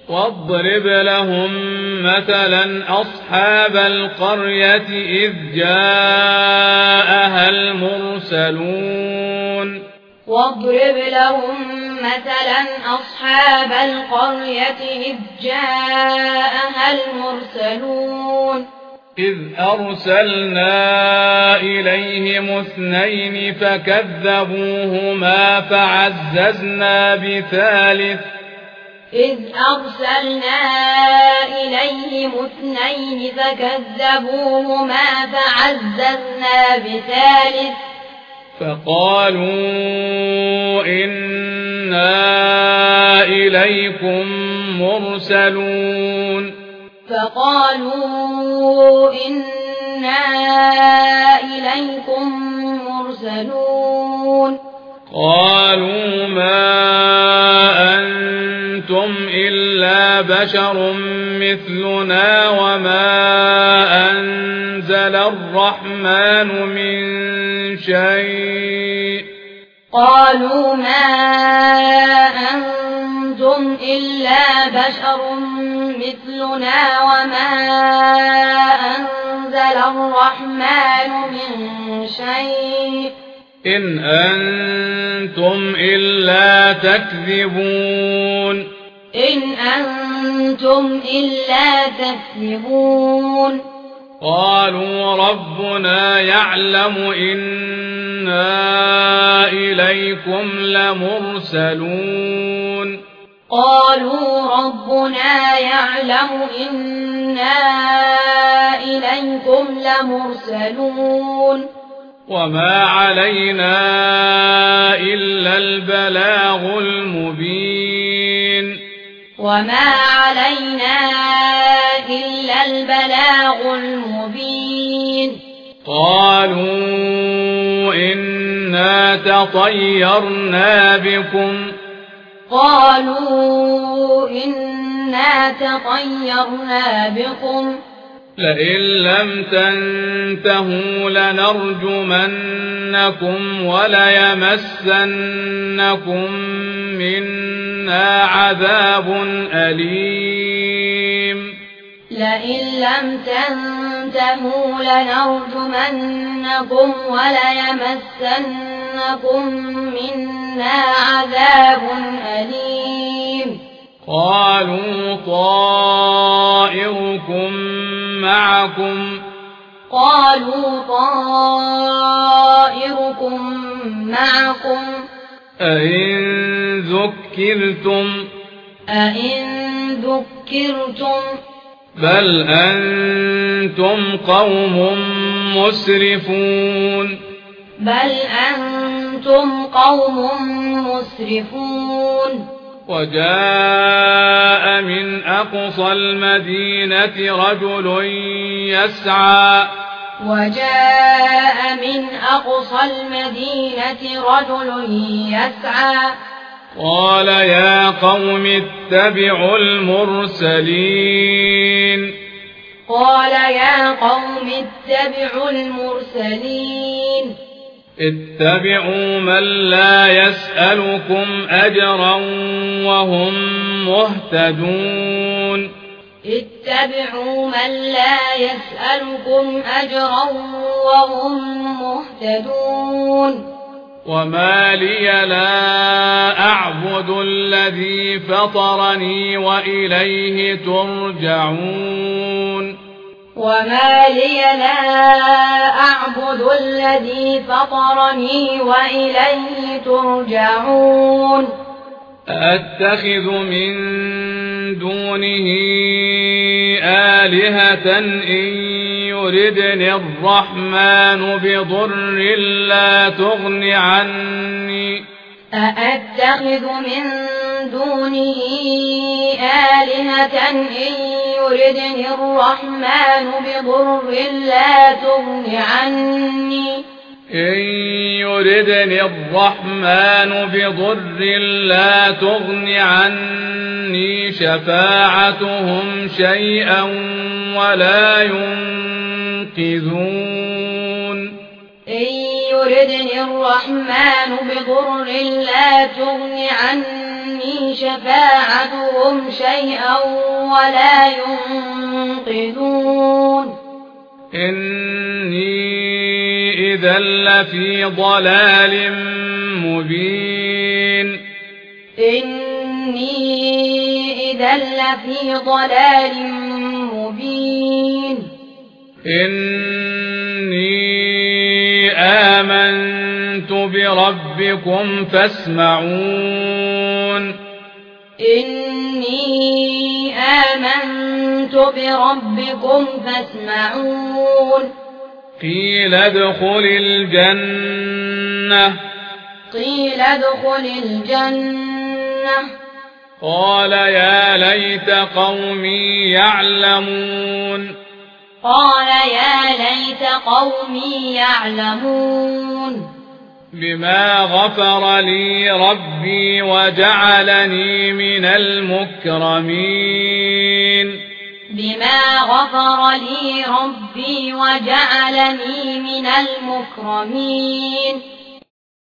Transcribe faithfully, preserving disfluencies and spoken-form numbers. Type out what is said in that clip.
واضرب لهم مثلا أصحاب القرية إذ جاءها المرسلون واضرب لهم مثلا أصحاب القرية إذ جاءها المرسلون إذ أرسلنا إليهم اثنين فكذبوهما فعززنا بثالث إذ أرسلنا إليهم اثنين فكذبوهما فعززنا بثالث فقالوا إنا إليكم مرسلون فقالوا إنا إليكم مرسلون قالوا ما أنتم إلا بشر مثلنا وما أنزل الرحمن من شيء قالوا ما أنتم إلا بشر مثلنا وما أنزل الرحمن من شيء إن أنتم إلا تكذبون إن أنتم إلا تكذبون قالوا ربنا يعلم إنا إليكم لمرسلون قالوا ربنا يعلم إنا إليكم لمرسلون وما علينا إلا البلاغ المبين وما علينا إلا البلاغ المبين قالوا إنا تطيرنا بكم قالوا إنا تطيرنا بكم لئن لم تنتهوا لنرجمنكم وليمسنكم منا عذاب أليم لئن لم تنتهوا لنرجمنكم وليمسنكم منا عذاب أليم قالوا طائركم معكم قالوا طائركم معكم أئن ذكرتم أئن ذكرتم بل أنتم قوم مسرفون بل أنتم قوم مسرفون وجاء من أقصى المدينة رجل يسعى وجاء من أقصى المدينة رجل يسعى قال يا قوم اتبعوا المرسلين قال يا قوم اتبعوا المرسلين اتبعوا من لا يسألكم أجرا وهم مهتدون اتبعوا من لا يسألكم أجرا وهم مهتدون وما لي لا أعبد الذي فطرني وإليه ترجعون وما لي لا أعبد الذي فطرني وإليه ترجعون أتخذ من دونه آلهة إن يردني الرحمن بضر لا تغن عني أأتخذ من دونه آلهة إن يردني الرحمن بضر لا تغن عني إن يردني الرحمن بضر لا تغن عني شفاعتهم شيئا ولا ينقذون إن يردني الرحمن بضر لا تغن عني عني شفاعتهم شيئا ولا ينقذون إني إذا لفي ضلال مبين إني إذا لفي ضلال مبين إني آمنت بربكم فاسمعون إني آمنت بربكم فاسمعون قيل ادخل الجنة قيل ادخل الجنة قال يا ليت قومي يعلمون قال يا ليت قومي يعلمون بما غفر لي ربي وجعلني من المكرمين بما غفر لي ربي وجعلني من المكرمين